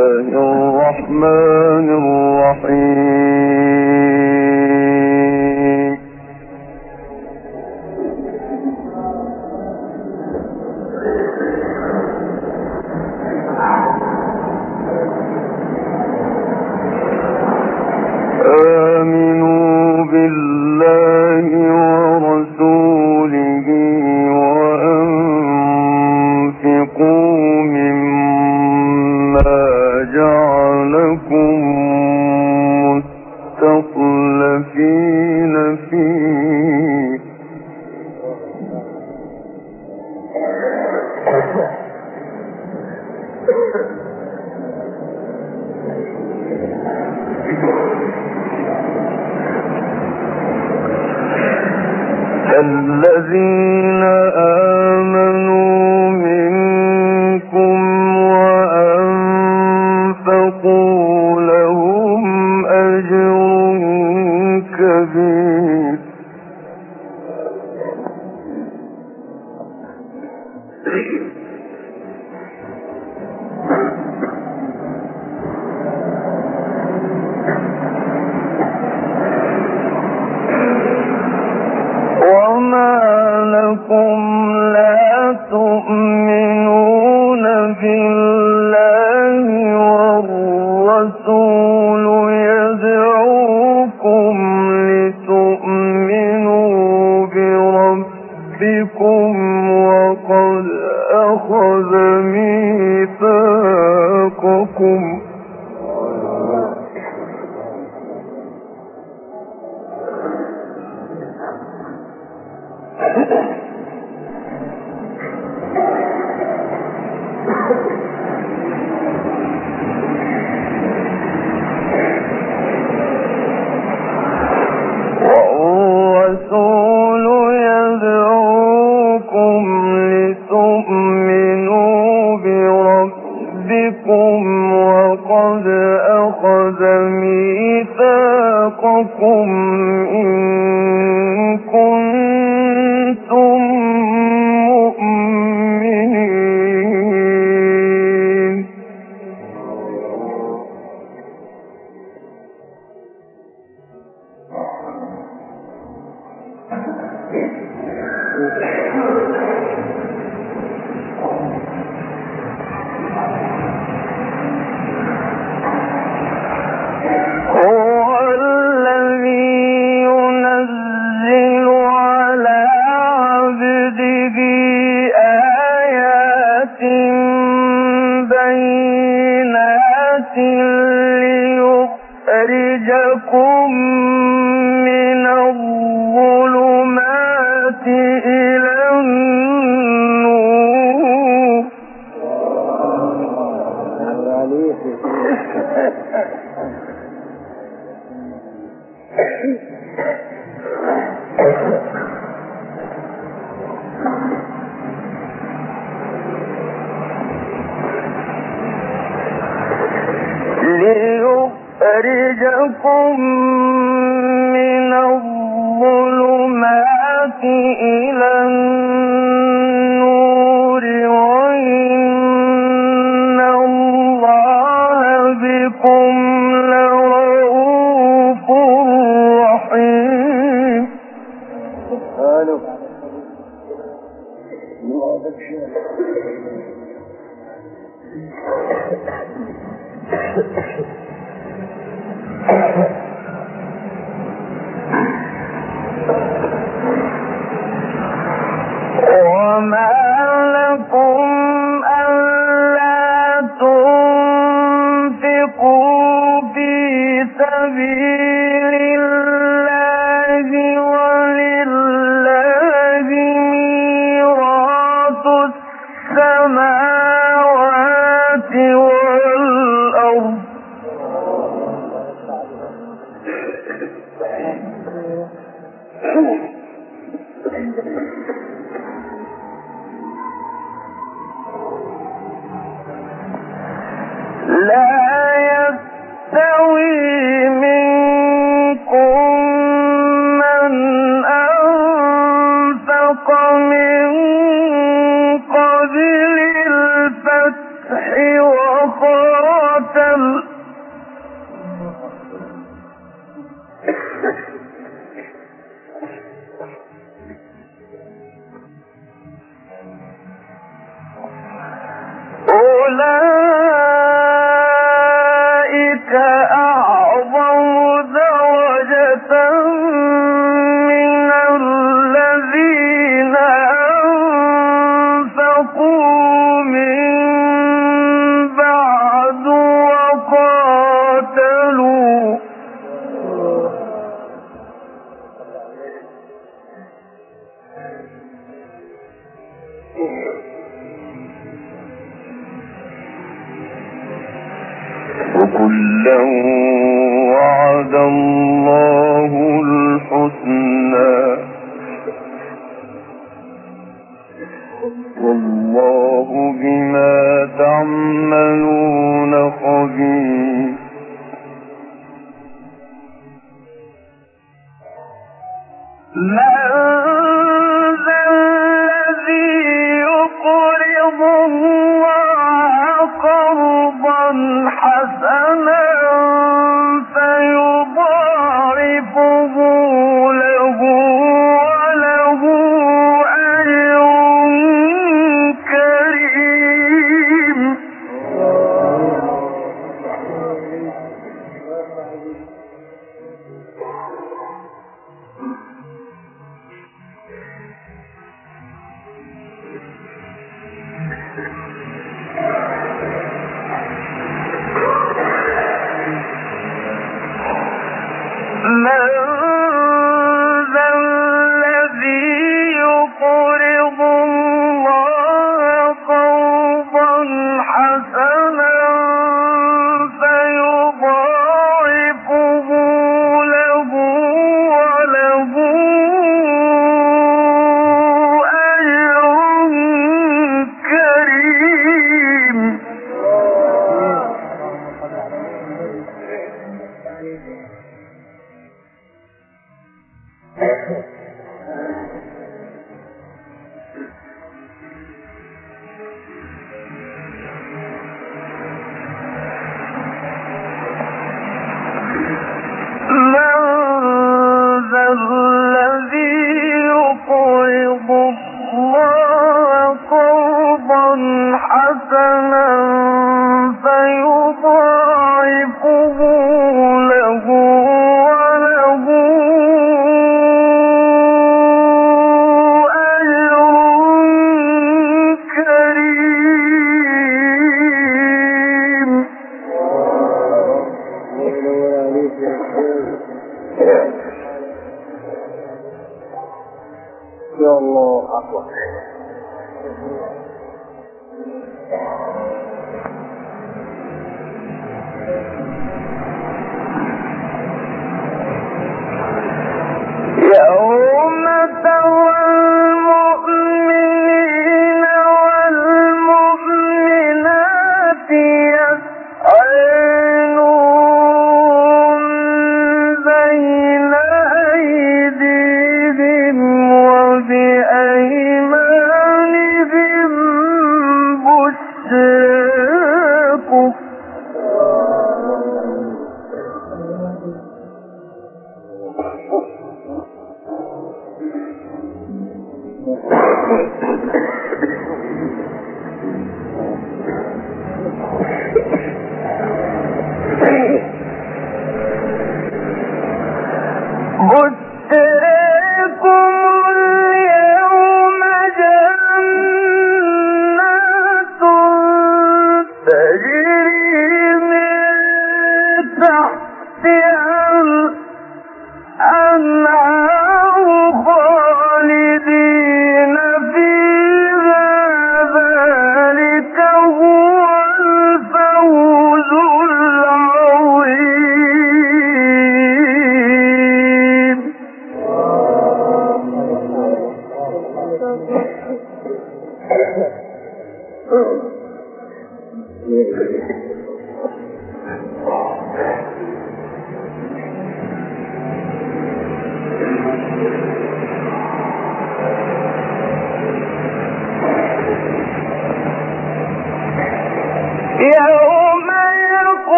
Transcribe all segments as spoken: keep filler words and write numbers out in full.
الله الرحمن الرحيم. آمنوا بالله ورسوله وأنفقوا مما جعلكم مستخلفين فيه الذين آمنوا منكم وأنفقوا لهم أجر كبير. وما لكم لا تؤمنون بالله والرسول يدعوكم لتؤمنوا بربكم وقد أخذ ميثاقكم والرسول يدعوكم لتؤمنوا بربكم وقد أخذ ميثاقكم إن كنتم مؤمنين. هو الذي ينزل على عبده آيات بينات ليخرجكم من الظلمات إلى النور. ليخرجكم من الظلمات إلى النور وإن الله بكم لرؤوف رحيم. وما لكم ألا تنفقوا في سبيل الله ولله ميراث السماوات والأرض لا يستوي منكم من أنفق من قبل الفتح وقاتل ال أولئك أعظم درجة من الذين أنفقوا من بعد وقاتلوا وكلا وعد الله الحسنى والله بما تعملون خبير من ذا الذي يقرض الله قرضا حسنا فيضاعفه له وله أجر كريم من ذا الذي يقرض الله قرضا حسنا فيضاعفه له وله أجر كريم من ذا الذي يقرض الله قرضا حسنا فيضاعفه له وله أجر كريم يا الله أكبر يوم ترى المؤمنين والمؤمنات يسعى نورهم بين أيديهم وبأيمانهم بشراكم بشراكم اليوم جنات تجري من تحتها الأنهار خالدين فيها ذلك هو الفوز العظيم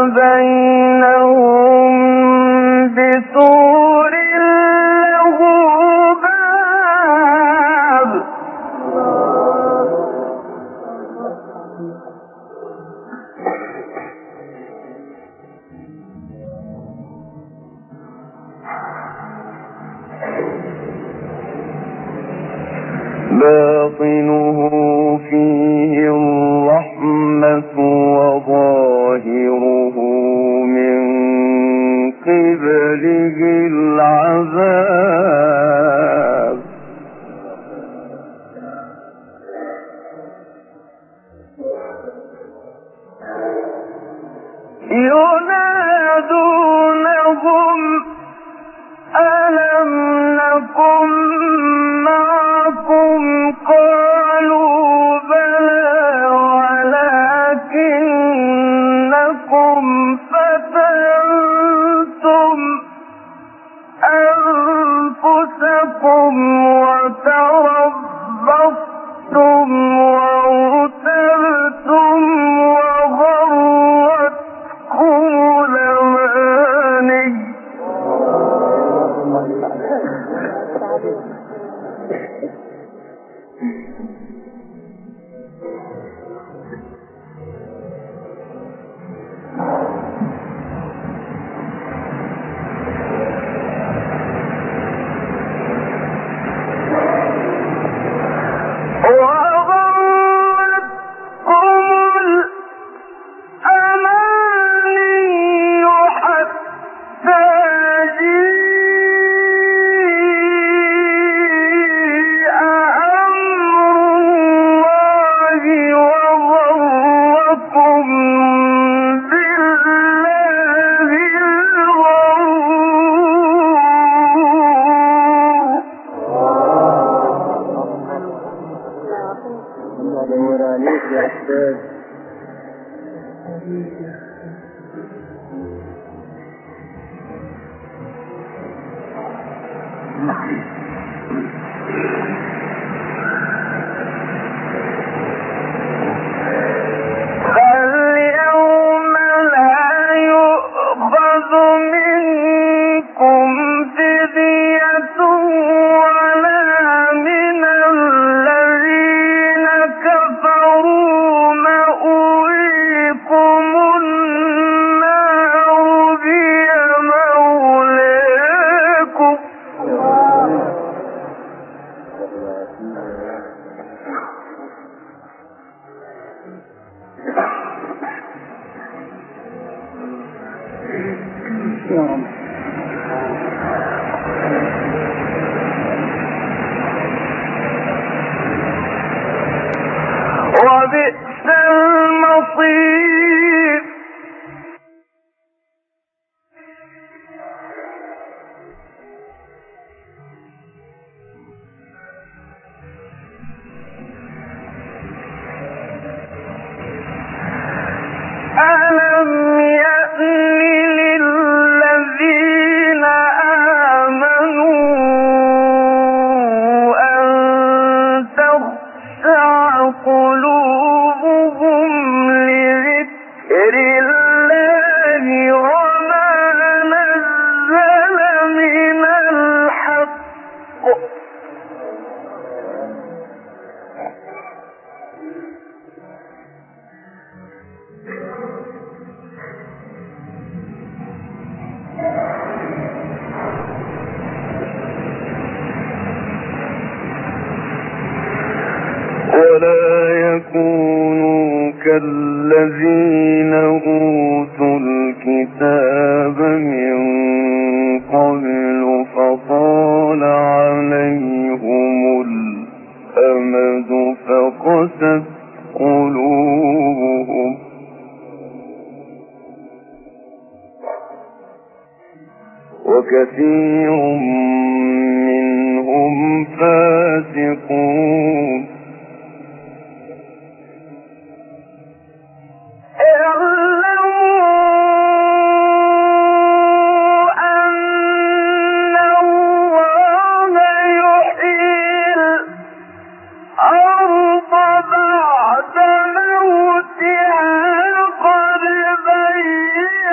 بينهم بسور له باب باطنه فيه الرحمة وظاهره من قبله العذاب ينادونهم ألم نكن معكم قالوا بلى ولكنكم فتنتم أنفسكم وتربصتم وارتبتم وغرتكم الأماني وبئس المصير ألم يأن للذين آمنوا أن تخشع قلوبهم لذكر الله وما نزل من الحق ولا يكونوا كالذين أوتوا الكتاب من قبل فطال عليهم الأمد فقست قلوبهم وكثير منهم فاسقون بعد موتها قد بينا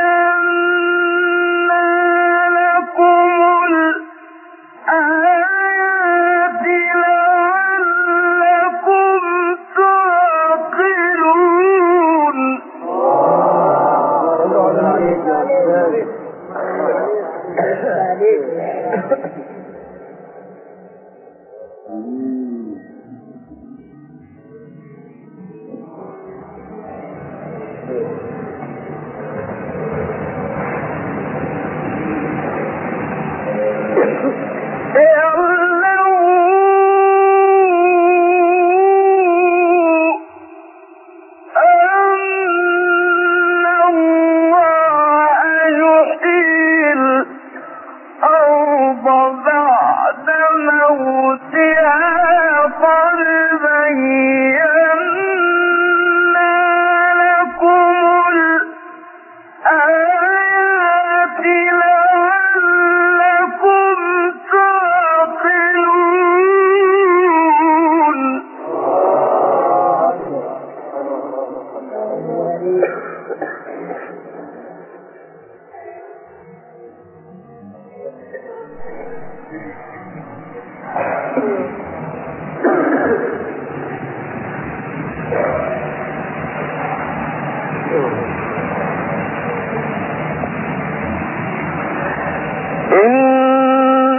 إن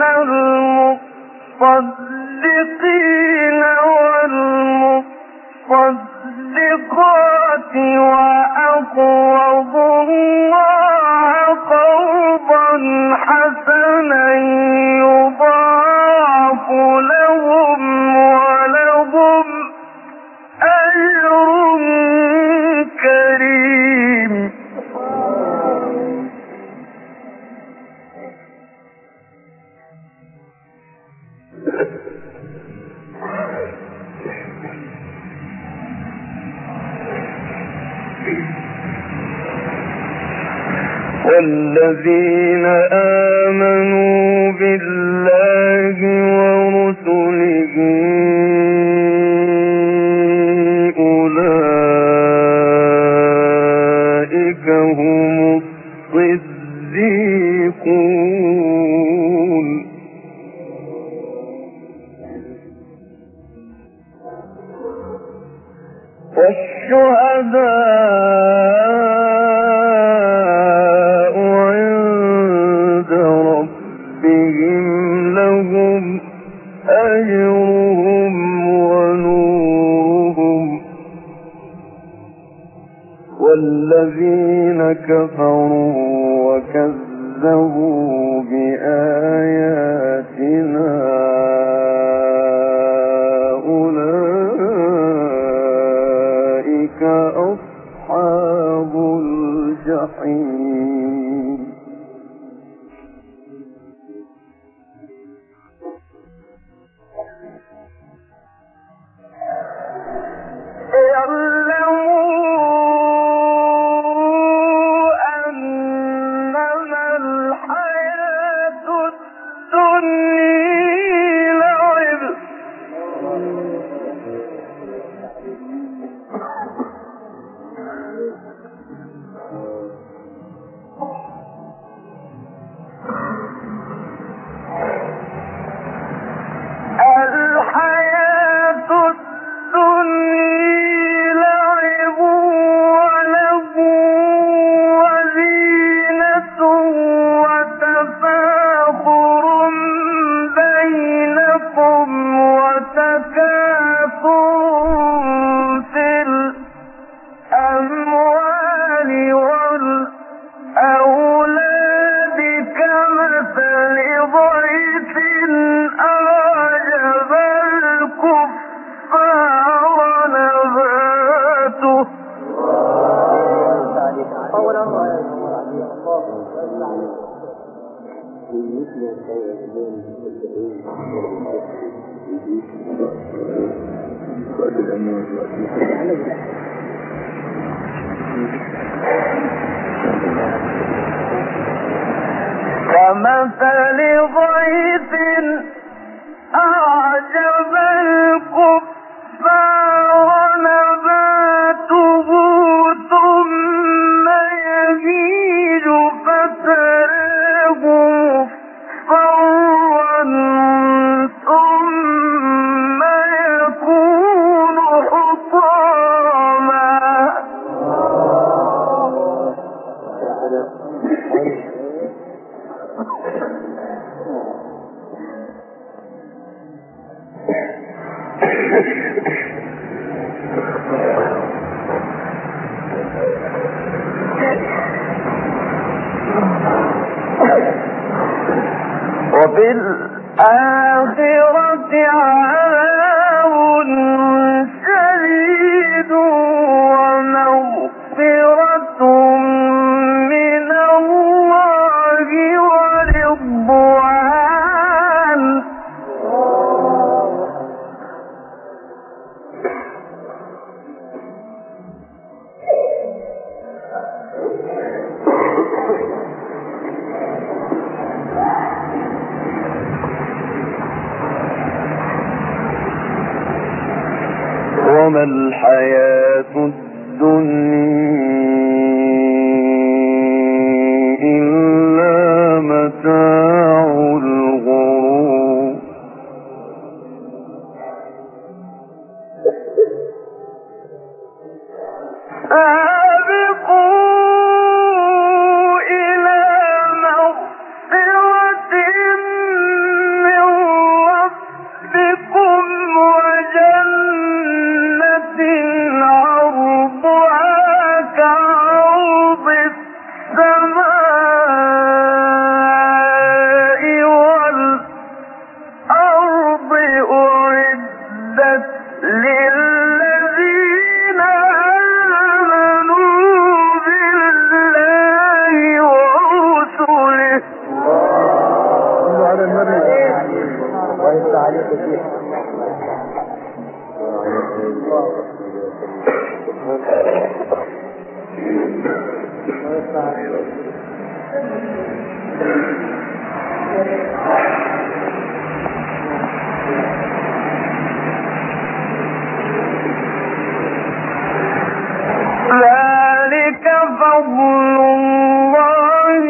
المصدقين والمصدقات وأقرضوا الله قرضا حسنا يضاعف لهم ولهم أجر كريم. والذين آمنوا بالله ورسله أولئك هم الصديقون والشهداء عند ربهم لهم أجرهم ونورهم والذين كفروا وكذبوا بآياتنا أولئك أصحاب الجحيم. كمثل غيث أعجب الكفار نباته ثم يهيج فتراه مصفرا ثم يكون حطاما. وبالآخرة عذاب شديد ومغفرة من الله ورضوان. وما الحياة الدنيا إلا متاع الغرور. ذلك فضل الله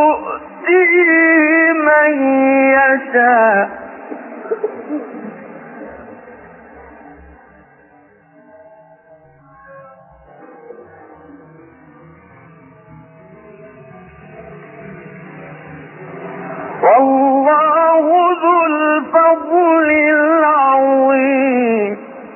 يؤتيه من يشاء والله ذو الفضل العظيم.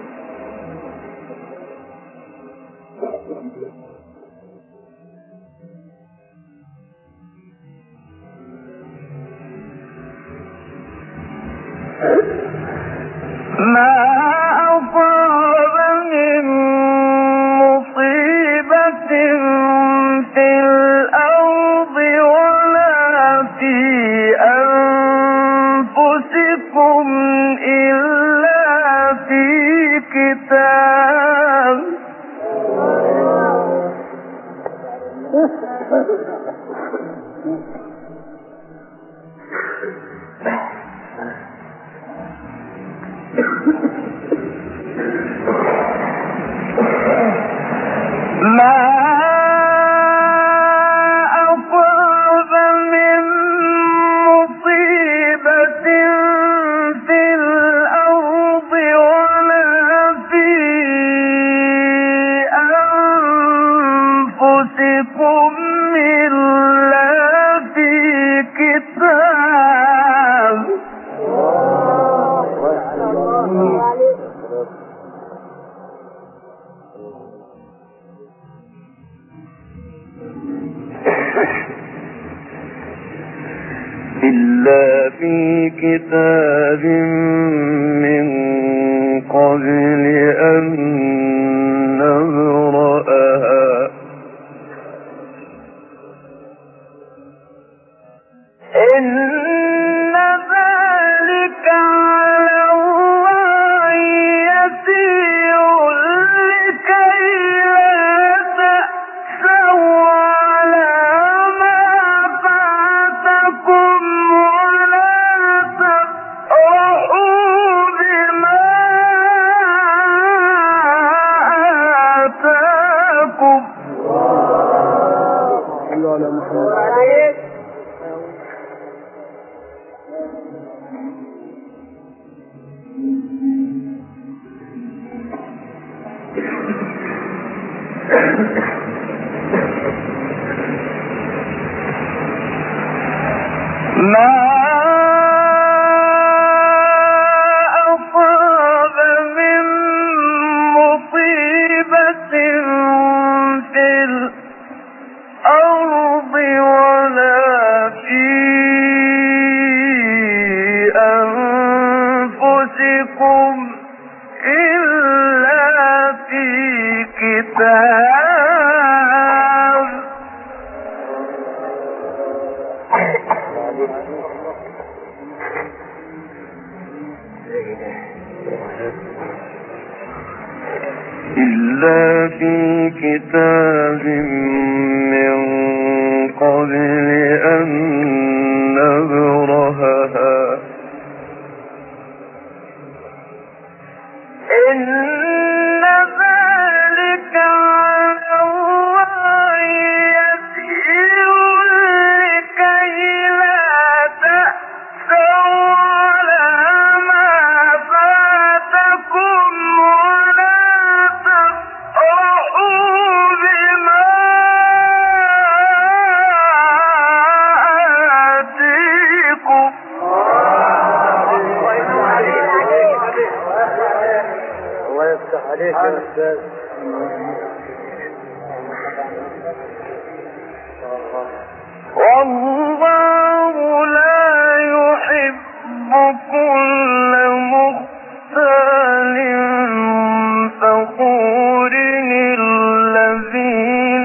ما أصاب من مصيبة في الأرض ولا في أنفسكم إلا في كتاب ما أصاب من مصيبة في الأرض ولا في أنفسكم إلا في كتاب إلا في كتاب من قبل أن نبرأها إن ذلك على الله يسير لكي لا تأسوا على ما فاتكم ولا تفرحوا بما آتاكم. ما أصاب من مصيبة في الأرض ولا في أنفسكم إلا في كتاب إلا في كتاب من قبل أن نبرهها إن ذلك على الله يسير لكي لا تأسوا على ما فاتكم ولا تفرحوا بما آتيكم. الله يفتح عليك يا أستاذ. والله لا يحب كل مختال فخور الذين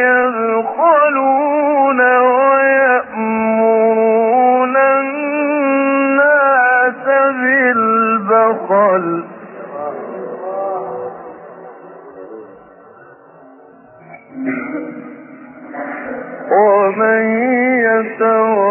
يبخلون ويأمرون الناس ومن يتولى